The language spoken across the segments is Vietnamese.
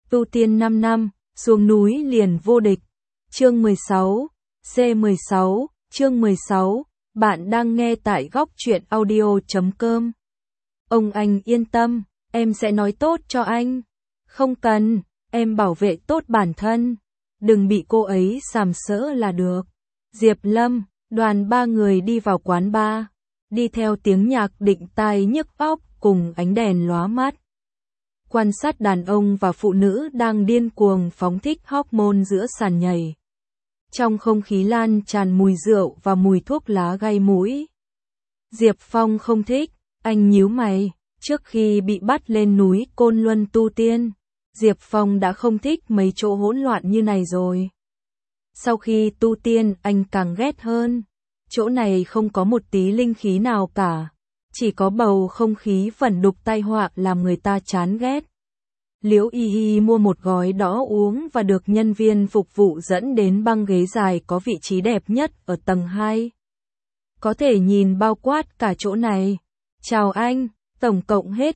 Tu tiên 5 năm, xuống núi liền vô địch. Chương 16, C16, chương 16, bạn đang nghe tại góc truyện audio.com. Ông anh yên tâm, em sẽ nói tốt cho anh. Không cần, em bảo vệ tốt bản thân. Đừng bị cô ấy sàm sỡ là được. Diệp Lâm, đoàn 3 người đi vào quán bar, đi theo tiếng nhạc đinh tai nhức óc cùng ánh đèn lóa mắt. Quan sát đàn ông và phụ nữ đang điên cuồng phóng thích hormone giữa sàn nhảy. Trong không khí lan tràn mùi rượu và mùi thuốc lá gây mũi. Diệp Phong không thích, anh nhíu mày, trước khi bị bắt lên núi Côn Luân tu tiên, Diệp Phong đã không thích mấy chỗ hỗn loạn như này rồi. Sau khi tu tiên anh càng ghét hơn, chỗ này không có một tí linh khí nào cả, chỉ có bầu không khí vẩn đục tai họa làm người ta chán ghét. Liễu Y Y mua một gói đỏ uống và được nhân viên phục vụ dẫn đến băng ghế dài có vị trí đẹp nhất ở tầng 2. Có thể nhìn bao quát cả chỗ này. Chào anh, tổng cộng hết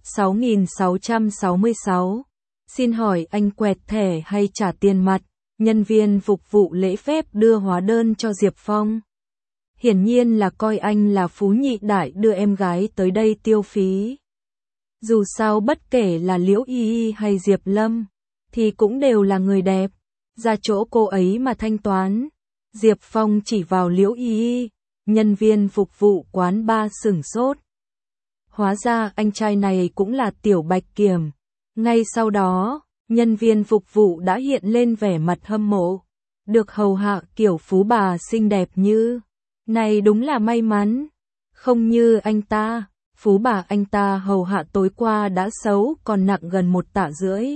6.666. Xin hỏi anh quẹt thẻ hay trả tiền mặt? Nhân viên phục vụ lễ phép đưa hóa đơn cho Diệp Phong. Hiển nhiên là coi anh là phú nhị đại đưa em gái tới đây tiêu phí. Dù sao bất kể là Liễu Y Y hay Diệp Lâm, thì cũng đều là người đẹp. Ra chỗ cô ấy mà thanh toán. Diệp Phong chỉ vào Liễu Y Y, nhân viên phục vụ quán bar sửng sốt. Hóa ra anh trai này cũng là Tiểu Bạch Kiểm. Ngay sau đó, nhân viên phục vụ đã hiện lên vẻ mặt hâm mộ. Được hầu hạ kiểu phú bà xinh đẹp như này đúng là may mắn. Không như anh ta, phú bà anh ta hầu hạ tối qua đã xấu còn nặng gần 1 tạ rưỡi.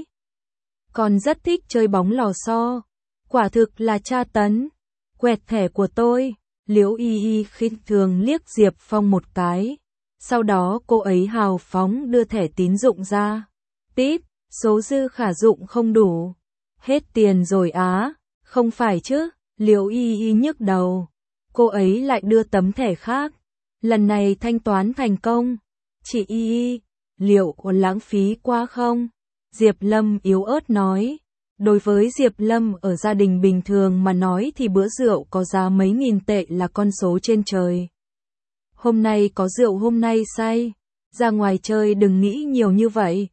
Còn rất thích chơi bóng lò xo. Quả thực là tra tấn. Quẹt thẻ của tôi. Liễu Y Y khinh thường liếc Diệp Phong một cái. Sau đó cô ấy hào phóng đưa thẻ tín dụng ra. Típ, số dư khả dụng không đủ. Hết tiền rồi á, không phải chứ? Liễu Y Y nhức đầu. Cô ấy lại đưa tấm thẻ khác. Lần này thanh toán thành công. Chị Y Y, liệu có lãng phí quá không? Diệp Lâm yếu ớt nói. Đối với Diệp Lâm ở gia đình bình thường mà nói thì bữa rượu có giá mấy nghìn tệ là con số trên trời. Hôm nay có rượu hôm nay say. Ra ngoài chơi đừng nghĩ nhiều như vậy.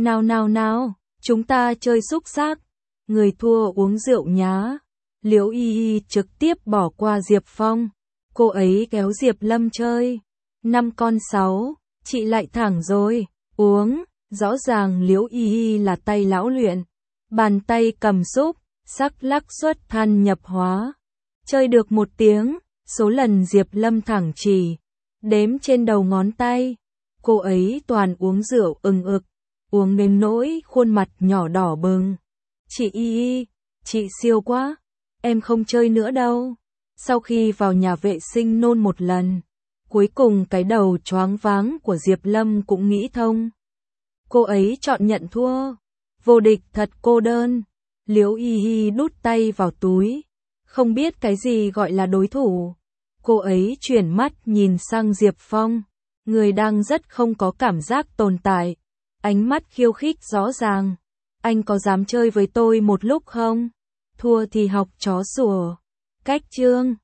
Nào, chúng ta chơi xúc xác. Người thua uống rượu nhá. Liễu Y Y trực tiếp bỏ qua Diệp Phong. Cô ấy kéo Diệp Lâm chơi. 5 con 6, chị lại thẳng rồi. Uống, rõ ràng Liễu Y Y là tay lão luyện. Bàn tay cầm xúc, sắc lắc xuất than nhập hóa. Chơi được 1 tiếng, số lần Diệp Lâm thẳng chỉ. Đếm trên đầu ngón tay. Cô ấy toàn uống rượu ừng ực. Uống đến nỗi khuôn mặt nhỏ đỏ bừng. Chị Y Y, chị siêu quá. Em không chơi nữa đâu. Sau khi vào nhà vệ sinh nôn một lần, cuối cùng cái đầu choáng váng của Diệp Lâm cũng nghĩ thông. Cô ấy chọn nhận thua. Vô địch thật cô đơn. Liễu Y Y đút tay vào túi. Không biết cái gì gọi là đối thủ. Cô ấy chuyển mắt nhìn sang Diệp Phong. Người đang rất không có cảm giác tồn tại. Ánh mắt khiêu khích rõ ràng. Anh có dám chơi với tôi một lúc không? Thua thì học chó sủa. Cách chương.